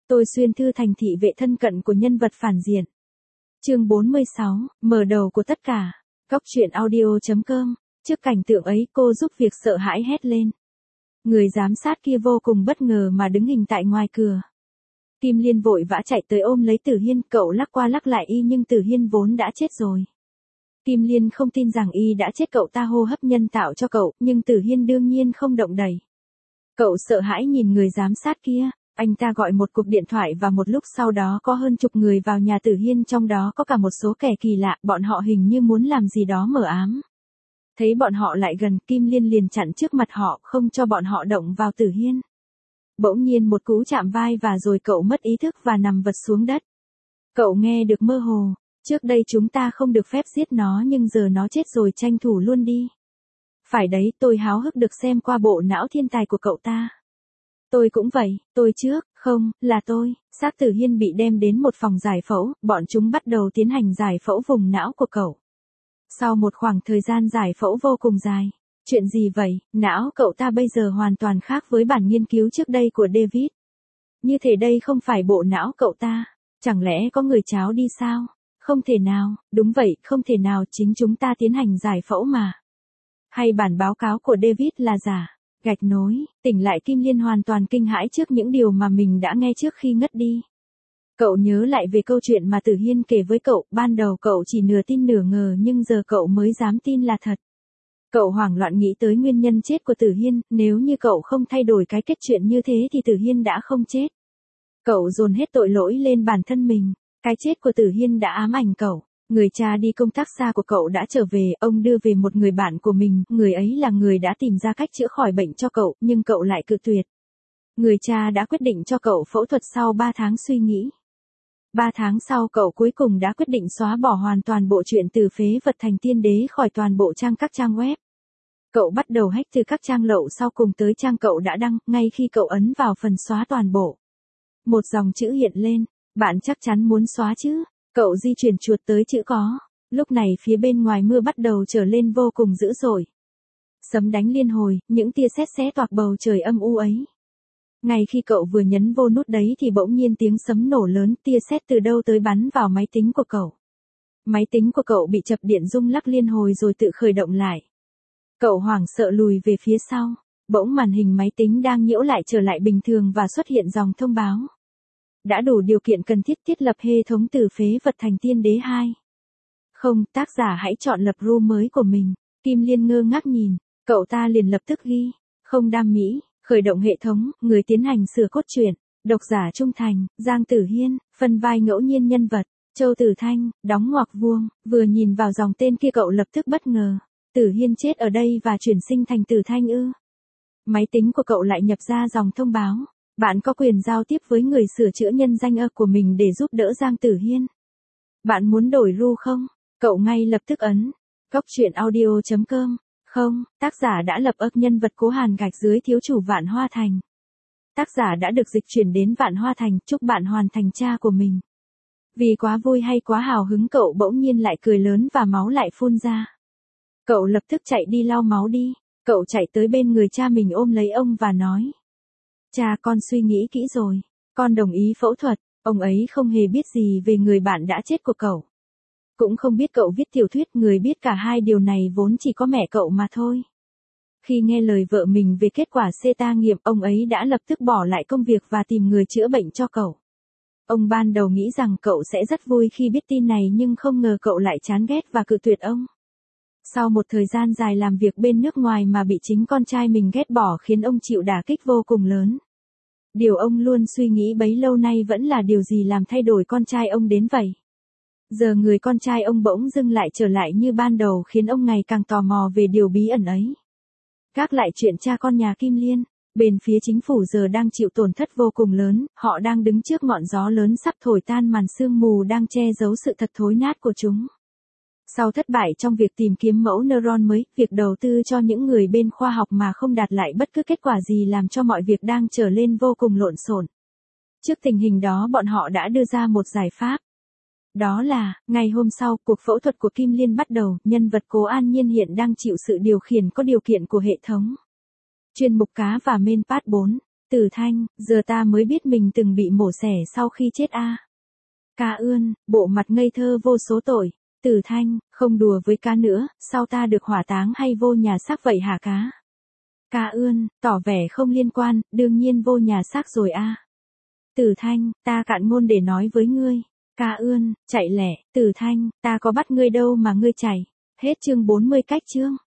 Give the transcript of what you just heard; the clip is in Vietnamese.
Tôi xuyên thư thành thị vệ thân cận của nhân vật phản diện. Chương 46, mở đầu của tất cả. Góc truyện audio.com. Trước cảnh tượng ấy cô giúp việc sợ hãi hét lên. Người giám sát kia vô cùng bất ngờ mà đứng hình tại ngoài cửa. Kim Liên vội vã chạy tới ôm lấy Tử Hiên, cậu lắc qua lắc lại y nhưng Tử Hiên vốn đã chết rồi. Kim Liên không tin rằng y đã chết, cậu ta hô hấp nhân tạo cho cậu, nhưng Tử Hiên đương nhiên không động đậy. Cậu sợ hãi nhìn người giám sát kia, anh ta gọi một cuộc điện thoại và một lúc sau đó có hơn chục người vào nhà Tử Hiên, trong đó có cả một số kẻ kỳ lạ, bọn họ hình như muốn làm gì đó mờ ám. Thấy bọn họ lại gần, Kim Liên liền chặn trước mặt họ, không cho bọn họ động vào Tử Hiên. Bỗng nhiên một cú chạm vai và rồi cậu mất ý thức và nằm vật xuống đất. Cậu nghe được mơ hồ, trước đây chúng ta không được phép giết nó nhưng giờ nó chết rồi, tranh thủ luôn đi. Phải đấy, tôi háo hức được xem qua bộ não thiên tài của cậu ta. Tôi cũng vậy, tôi trước, không, là tôi. Xác Tử Hiên bị đem đến một phòng giải phẫu, bọn chúng bắt đầu tiến hành giải phẫu vùng não của cậu. Sau một khoảng thời gian giải phẫu vô cùng dài. Chuyện gì vậy, não cậu ta bây giờ hoàn toàn khác với bản nghiên cứu trước đây của David. Như thể đây không phải bộ não cậu ta. Chẳng lẽ có người tráo đi sao? Không thể nào, đúng vậy, không thể nào, chính chúng ta tiến hành giải phẫu mà. Hay bản báo cáo của David là giả? Gạch nối, tỉnh lại Kim Liên hoàn toàn kinh hãi trước những điều mà mình đã nghe trước khi ngất đi. Cậu nhớ lại về câu chuyện mà Tử Hiên kể với cậu, ban đầu cậu chỉ nửa tin nửa ngờ nhưng giờ cậu mới dám tin là thật. Cậu hoảng loạn nghĩ tới nguyên nhân chết của Tử Hiên, nếu như cậu không thay đổi cái kết chuyện như thế thì Tử Hiên đã không chết. Cậu dồn hết tội lỗi lên bản thân mình, cái chết của Tử Hiên đã ám ảnh cậu. Người cha đi công tác xa của cậu đã trở về, ông đưa về một người bạn của mình, người ấy là người đã tìm ra cách chữa khỏi bệnh cho cậu, nhưng cậu lại cự tuyệt. Người cha đã quyết định cho cậu phẫu thuật sau 3 tháng suy nghĩ. 3 tháng sau cậu cuối cùng đã quyết định xóa bỏ hoàn toàn bộ truyện Từ Phế Vật Thành Tiên Đế khỏi toàn bộ các trang web. Cậu bắt đầu hack từ các trang lậu sau cùng tới trang cậu đã đăng, ngay khi cậu ấn vào phần xóa toàn bộ. Một dòng chữ hiện lên, bạn chắc chắn muốn xóa chứ? Cậu di chuyển chuột tới chữ có. Lúc này phía bên ngoài mưa bắt đầu trở lên vô cùng dữ dội. Sấm đánh liên hồi, những tia sét xé toạc bầu trời âm u ấy. Ngay khi cậu vừa nhấn vô nút đấy thì bỗng nhiên tiếng sấm nổ lớn, tia sét từ đâu tới bắn vào máy tính của cậu. Máy tính của cậu bị chập điện rung lắc liên hồi rồi tự khởi động lại. Cậu hoảng sợ lùi về phía sau, bỗng màn hình máy tính đang nhiễu lại trở lại bình thường và xuất hiện dòng thông báo. Đã đủ điều kiện cần thiết thiết lập hệ thống Từ Phế Vật Thành Tiên Đế 2. Không, tác giả hãy chọn lập room mới của mình. Kim Liên ngơ ngác nhìn, cậu ta liền lập tức ghi, không đam mỹ, khởi động hệ thống, người tiến hành sửa cốt truyện, độc giả trung thành, Giang Tử Hiên, phân vai ngẫu nhiên nhân vật, Châu Tử Thanh, đóng ngoặc vuông, vừa nhìn vào dòng tên kia cậu lập tức bất ngờ. Tử Hiên chết ở đây và chuyển sinh thành Tử Thanh ư? Máy tính của cậu lại nhập ra dòng thông báo. Bạn có quyền giao tiếp với người sửa chữa nhân danh của mình để giúp đỡ Giang Tử Hiên. Bạn muốn đổi ru không? Cậu ngay lập tức ấn. Góc truyện audio.com. Không, tác giả đã lập nhân vật Cố Hàn gạch dưới thiếu chủ Vạn Hoa Thành. Tác giả đã được dịch chuyển đến Vạn Hoa Thành, chúc bạn hoàn thành cha của mình. Vì quá vui hay quá hào hứng cậu bỗng nhiên lại cười lớn và máu lại phun ra. Cậu lập tức chạy đi lau máu đi. Cậu chạy tới bên người cha mình ôm lấy ông và nói. Cha, con suy nghĩ kỹ rồi. Con đồng ý phẫu thuật. Ông ấy không hề biết gì về người bạn đã chết của cậu. Cũng không biết cậu viết tiểu thuyết, người biết cả hai điều này vốn chỉ có mẹ cậu mà thôi. Khi nghe lời vợ mình về kết quả CTA nghiệm, ông ấy đã lập tức bỏ lại công việc và tìm người chữa bệnh cho cậu. Ông ban đầu nghĩ rằng cậu sẽ rất vui khi biết tin này nhưng không ngờ cậu lại chán ghét và cự tuyệt ông. Sau một thời gian dài làm việc bên nước ngoài mà bị chính con trai mình ghét bỏ khiến ông chịu đả kích vô cùng lớn. Điều ông luôn suy nghĩ bấy lâu nay vẫn là điều gì làm thay đổi con trai ông đến vậy. Giờ người con trai ông bỗng dưng lại trở lại như ban đầu khiến ông ngày càng tò mò về điều bí ẩn ấy. Gác lại chuyện cha con nhà Kim Liên, bên phía chính phủ giờ đang chịu tổn thất vô cùng lớn, họ đang đứng trước ngọn gió lớn sắp thổi tan màn sương mù đang che giấu sự thật thối nát của chúng. Sau thất bại trong việc tìm kiếm mẫu neuron mới, việc đầu tư cho những người bên khoa học mà không đạt lại bất cứ kết quả gì làm cho mọi việc đang trở lên vô cùng lộn xộn. Trước tình hình đó bọn họ đã đưa ra một giải pháp. Đó là, ngày hôm sau, cuộc phẫu thuật của Kim Liên bắt đầu, nhân vật Cố An Nhiên hiện đang chịu sự điều khiển có điều kiện của hệ thống. Chuyên mục cá và main part 4. Tử Thanh, giờ ta mới biết mình từng bị mổ xẻ sau khi chết a. Ca Ươn, bộ mặt ngây thơ vô số tội. Tử Thanh, không đùa với ca nữa, sao ta được hỏa táng hay vô nhà xác vậy hả cá? Ca Ươn, tỏ vẻ không liên quan, đương nhiên vô nhà xác rồi a. Tử Thanh, ta cạn ngôn để nói với ngươi. Ca Ươn, chạy lẹ. Tử Thanh, ta có bắt ngươi đâu mà ngươi chạy. Hết chương 40 cách chương.